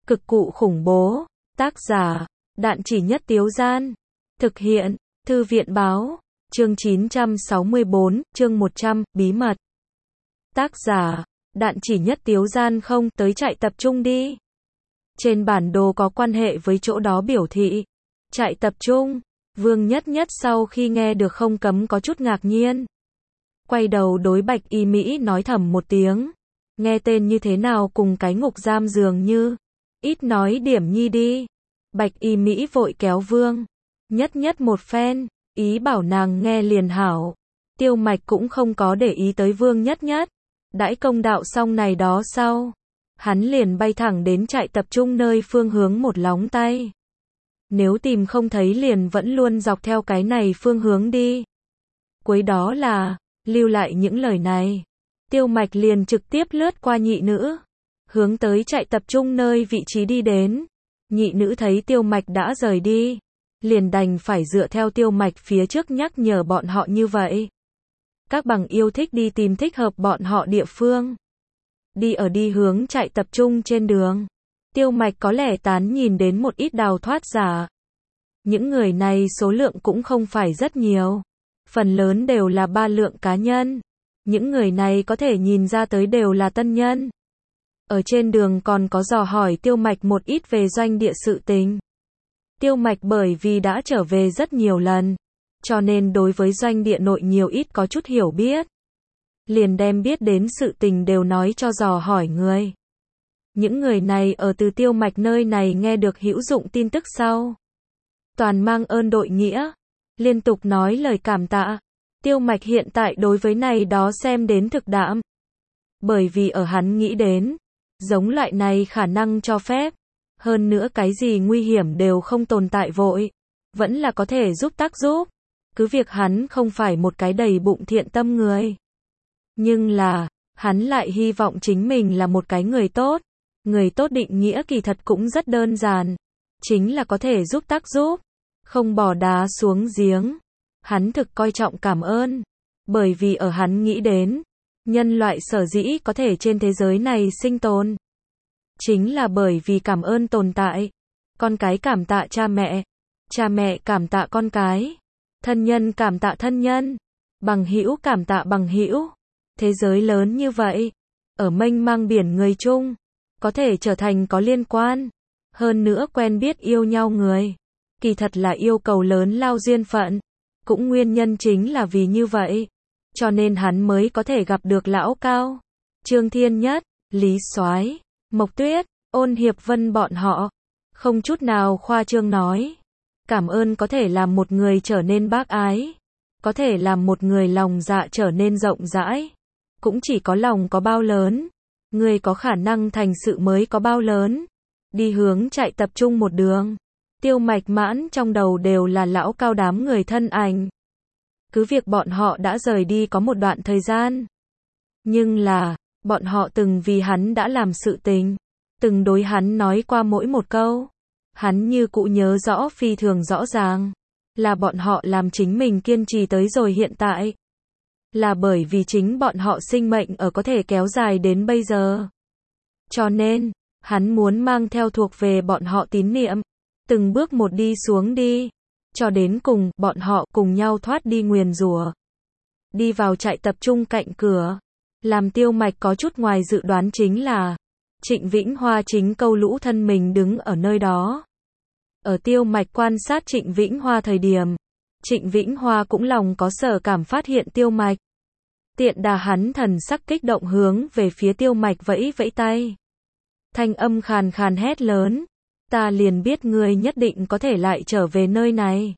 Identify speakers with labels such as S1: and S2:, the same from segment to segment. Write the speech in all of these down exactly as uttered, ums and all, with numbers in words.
S1: Cực cụ khủng bố. Tác giả, Đạn Chỉ Nhất Tiếu Gian. Thực hiện, Thư viện báo. Chương chín trăm sáu mươi bốn, chương một trăm, bí mật. Tác giả, Đạn Chỉ Nhất Tiếu Gian. Không, tới trại tập trung đi. Trên bản đồ có quan hệ với chỗ đó biểu thị. Trại tập trung. Vương Nhất Nhất sau khi nghe được không cấm có chút ngạc nhiên. Quay đầu đối Bạch Y Mỹ nói thầm một tiếng. Nghe tên như thế nào cùng cái ngục giam dường như. Ít nói điểm nhi đi. Bạch Y Mỹ vội kéo Vương Nhất Nhất một phen, ý bảo nàng nghe liền hảo. Tiêu Mạch cũng không có để ý tới Vương Nhất Nhất. Đãi công đạo xong này đó sau, hắn liền bay thẳng đến trại tập trung nơi phương hướng một lóng tay. Nếu tìm không thấy liền vẫn luôn dọc theo cái này phương hướng đi. Cuối đó là, lưu lại những lời này. Tiêu Mạch liền trực tiếp lướt qua nhị nữ, hướng tới trại tập trung nơi vị trí đi đến. Nhị nữ thấy Tiêu Mạch đã rời đi, liền đành phải dựa theo Tiêu Mạch phía trước nhắc nhở bọn họ như vậy. Các bằng yêu thích đi tìm thích hợp bọn họ địa phương. Đi ở đi hướng trại tập trung trên đường. Tiêu Mạch có lẽ tán nhìn đến một ít đào thoát giả. Những người này số lượng cũng không phải rất nhiều. Phần lớn đều là ba lượng cá nhân. Những người này có thể nhìn ra tới đều là tân nhân. Ở trên đường còn có dò hỏi Tiêu Mạch một ít về doanh địa sự tình. Tiêu Mạch bởi vì đã trở về rất nhiều lần, cho nên đối với doanh địa nội nhiều ít có chút hiểu biết. Liền đem biết đến sự tình đều nói cho dò hỏi người. Những người này ở từ Tiêu Mạch nơi này nghe được hữu dụng tin tức sau. Toàn mang ơn đội nghĩa, liên tục nói lời cảm tạ. Tiêu Mạch hiện tại đối với này đó xem đến thực đạm. Bởi vì ở hắn nghĩ đến, giống loại này khả năng cho phép. Hơn nữa cái gì nguy hiểm đều không tồn tại vội. Vẫn là có thể giúp tác giúp. Cứ việc hắn không phải một cái đầy bụng thiện tâm người. Nhưng là, hắn lại hy vọng chính mình là một cái người tốt. Người tốt định nghĩa kỳ thật cũng rất đơn giản. Chính là có thể giúp tác giúp. Không bỏ đá xuống giếng. Hắn thực coi trọng cảm ơn. Bởi vì ở hắn nghĩ đến, nhân loại sở dĩ có thể trên thế giới này sinh tồn. Chính là bởi vì cảm ơn tồn tại. Con cái cảm tạ cha mẹ. Cha mẹ cảm tạ con cái. Thân nhân cảm tạ thân nhân. Bằng hữu cảm tạ bằng hữu. Thế giới lớn như vậy. Ở mênh mang biển người chung. Có thể trở thành có liên quan. Hơn nữa quen biết yêu nhau người. Kỳ thật là yêu cầu lớn lao duyên phận. Cũng nguyên nhân chính là vì như vậy. Cho nên hắn mới có thể gặp được Lão Cao, Trương Thiên Nhất, Lý Soái, Mộc Tuyết, Ôn Hiệp Vân bọn họ. Không chút nào khoa trương nói. Cảm ơn có thể làm một người trở nên bác ái. Có thể làm một người lòng dạ trở nên rộng rãi. Cũng chỉ có lòng có bao lớn. Người có khả năng thành sự mới có bao lớn. Đi hướng trại tập trung một đường. Tiêu Mạch mãn trong đầu đều là Lão Cao đám người thân ảnh. Cứ việc bọn họ đã rời đi có một đoạn thời gian. Nhưng là, bọn họ từng vì hắn đã làm sự tình. Từng đối hắn nói qua mỗi một câu. Hắn như cũ nhớ rõ phi thường rõ ràng. Là bọn họ làm chính mình kiên trì tới rồi hiện tại. Là bởi vì chính bọn họ sinh mệnh ở có thể kéo dài đến bây giờ. Cho nên, hắn muốn mang theo thuộc về bọn họ tín niệm. Từng bước một đi xuống đi. Cho đến cùng, bọn họ cùng nhau thoát đi nguyền rủa. Đi vào trại tập trung cạnh cửa. Làm Tiêu Mạch có chút ngoài dự đoán chính là Trịnh Vĩnh Hoa chính câu lũ thân mình đứng ở nơi đó. Ở Tiêu Mạch quan sát Trịnh Vĩnh Hoa thời điểm, Trịnh Vĩnh Hoa cũng lòng có sở cảm phát hiện Tiêu Mạch. Tiện đà hắn thần sắc kích động hướng về phía Tiêu Mạch vẫy vẫy tay. Thanh âm khàn khàn hét lớn. Ta liền biết ngươi nhất định có thể lại trở về nơi này.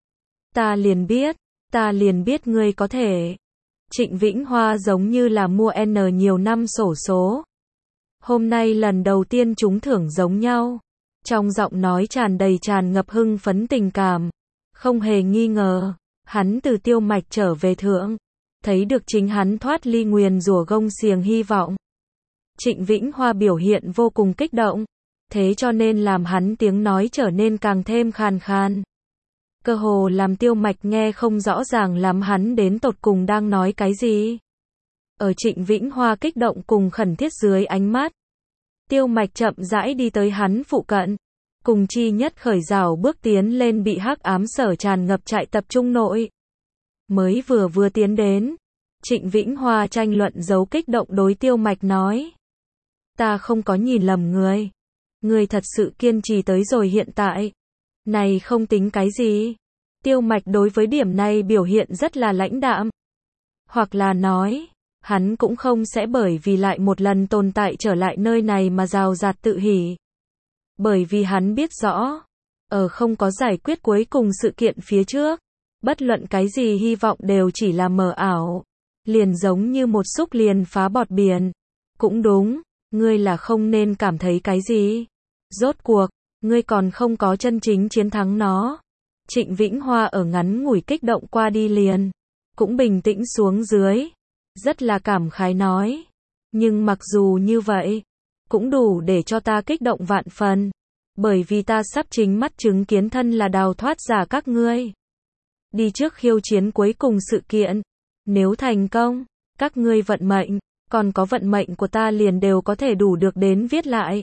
S1: Ta liền biết, ta liền biết ngươi có thể. Trịnh Vĩnh Hoa giống như là mua N nhiều năm xổ số. Hôm nay lần đầu tiên trúng thưởng giống nhau. Trong giọng nói tràn đầy tràn ngập hưng phấn tình cảm. Không hề nghi ngờ, hắn từ Tiêu Mạch trở về thượng. Thấy được chính hắn thoát ly nguyền rủa gông xiềng hy vọng. Trịnh Vĩnh Hoa biểu hiện vô cùng kích động. Thế cho nên làm hắn tiếng nói trở nên càng thêm khàn khàn. Cơ hồ làm Tiêu Mạch nghe không rõ ràng lắm hắn đến tột cùng đang nói cái gì. Ở Trịnh Vĩnh Hoa kích động cùng khẩn thiết dưới ánh mắt. Tiêu Mạch chậm rãi đi tới hắn phụ cận. Cùng chi nhất khởi rào bước tiến lên bị hắc ám sở tràn ngập trại tập trung nội. Mới vừa vừa tiến đến. Trịnh Vĩnh Hoa tranh luận giấu kích động đối Tiêu Mạch nói. Ta không có nhìn lầm người. Người thật sự kiên trì tới rồi hiện tại. Này không tính cái gì. Tiêu Mạch đối với điểm này biểu hiện rất là lãnh đạm. Hoặc là nói, hắn cũng không sẽ bởi vì lại một lần tồn tại trở lại nơi này mà rào rạt tự hỉ. Bởi vì hắn biết rõ, ở không có giải quyết cuối cùng sự kiện phía trước, bất luận cái gì hy vọng đều chỉ là mờ ảo. Liền giống như một xúc liền phá bọt biển. Cũng đúng, ngươi là không nên cảm thấy cái gì. Rốt cuộc, ngươi còn không có chân chính chiến thắng nó. Trịnh Vĩnh Hoa ở ngắn ngủi kích động qua đi liền, cũng bình tĩnh xuống dưới. Rất là cảm khái nói. Nhưng mặc dù như vậy, cũng đủ để cho ta kích động vạn phần. Bởi vì ta sắp chính mắt chứng kiến thân là đào thoát giả các ngươi. Đi trước khiêu chiến cuối cùng sự kiện. Nếu thành công, các ngươi vận mệnh, còn có vận mệnh của ta liền đều có thể đủ được đến viết lại.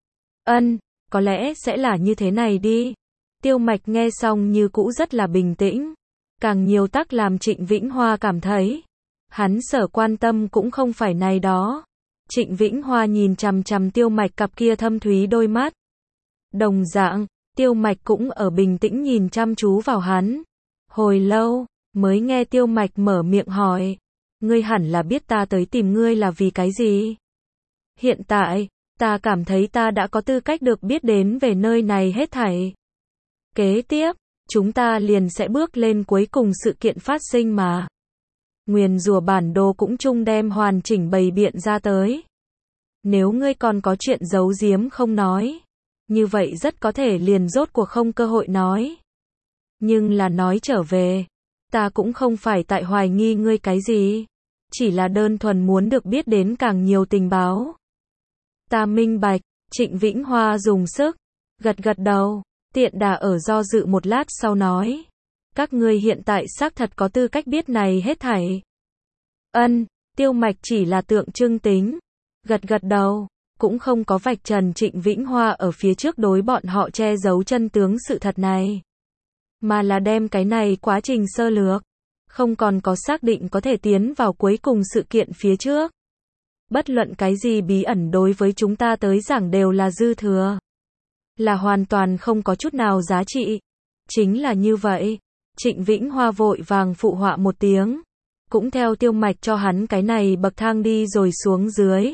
S1: Ân, có lẽ sẽ là như thế này đi. Tiêu Mạch nghe xong như cũ rất là bình tĩnh. Càng nhiều tác làm Trịnh Vĩnh Hoa cảm thấy. Hắn sở quan tâm cũng không phải này đó. Trịnh Vĩnh Hoa nhìn chằm chằm Tiêu Mạch cặp kia thâm thúy đôi mắt. Đồng dạng, Tiêu Mạch cũng ở bình tĩnh nhìn chăm chú vào hắn. Hồi lâu, mới nghe Tiêu Mạch mở miệng hỏi. Ngươi hẳn là biết ta tới tìm ngươi là vì cái gì? Hiện tại, ta cảm thấy ta đã có tư cách được biết đến về nơi này hết thảy. Kế tiếp, chúng ta liền sẽ bước lên cuối cùng sự kiện phát sinh mà. Nguyền rủa bản đồ cũng chung đem hoàn chỉnh bày biện ra tới. Nếu ngươi còn có chuyện giấu giếm không nói, như vậy rất có thể liền rốt cuộc không cơ hội nói. Nhưng là nói trở về, ta cũng không phải tại hoài nghi ngươi cái gì, chỉ là đơn thuần muốn được biết đến càng nhiều tình báo. Ta minh bạch. Trịnh Vĩnh Hoa dùng sức gật gật đầu, tiện đà ở do dự một lát sau nói. Các ngươi hiện tại xác thật có tư cách biết này hết thảy. Ân, Tiêu Mạch chỉ là tượng trưng tính. Gật gật đầu, cũng không có vạch trần Trịnh Vĩnh Hoa ở phía trước đối bọn họ che giấu chân tướng sự thật này. Mà là đem cái này quá trình sơ lược. Không còn có xác định có thể tiến vào cuối cùng sự kiện phía trước. Bất luận cái gì bí ẩn đối với chúng ta tới giảng đều là dư thừa. Là hoàn toàn không có chút nào giá trị. Chính là như vậy. Trịnh Vĩnh Hoa vội vàng phụ họa một tiếng. Cũng theo Tiêu Mạch cho hắn cái này bậc thang đi rồi xuống dưới.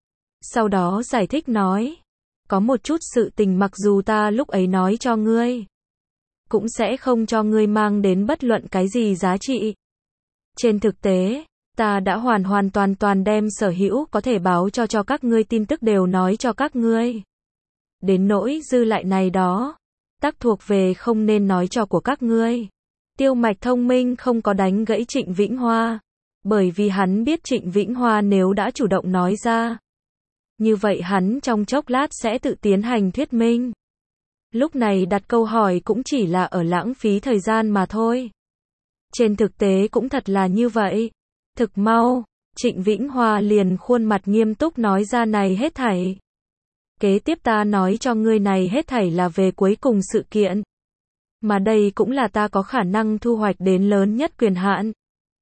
S1: Sau đó giải thích nói. Có một chút sự tình mặc dù ta lúc ấy nói cho ngươi, cũng sẽ không cho ngươi mang đến bất luận cái gì giá trị. Trên thực tế, ta đã hoàn hoàn toàn toàn đem sở hữu có thể báo cho cho các ngươi tin tức đều nói cho các ngươi. Đến nỗi dư lại này đó, tác thuộc về không nên nói cho của các ngươi. Tiêu Mạch thông minh không có đánh gãy Trịnh Vĩnh Hoa, bởi vì hắn biết Trịnh Vĩnh Hoa nếu đã chủ động nói ra, như vậy hắn trong chốc lát sẽ tự tiến hành thuyết minh. Lúc này đặt câu hỏi cũng chỉ là ở lãng phí thời gian mà thôi. Trên thực tế cũng thật là như vậy. Thực mau, Trịnh Vĩnh Hoa liền khuôn mặt nghiêm túc nói ra này hết thảy. Kế tiếp ta nói cho ngươi này hết thảy là về cuối cùng sự kiện. Mà đây cũng là ta có khả năng thu hoạch đến lớn nhất quyền hạn.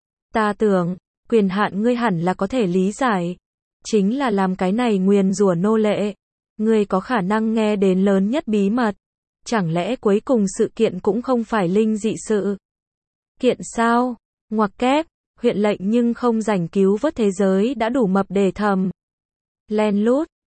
S1: Ta tưởng, quyền hạn ngươi hẳn là có thể lý giải. Chính là làm cái này nguyền rủa nô lệ. Ngươi có khả năng nghe đến lớn nhất bí mật. Chẳng lẽ cuối cùng sự kiện cũng không phải linh dị sự kiện sao? Ngoặc kép, huyện lệnh nhưng không rảnh cứu vớt thế giới đã đủ mập để thầm. Len lút,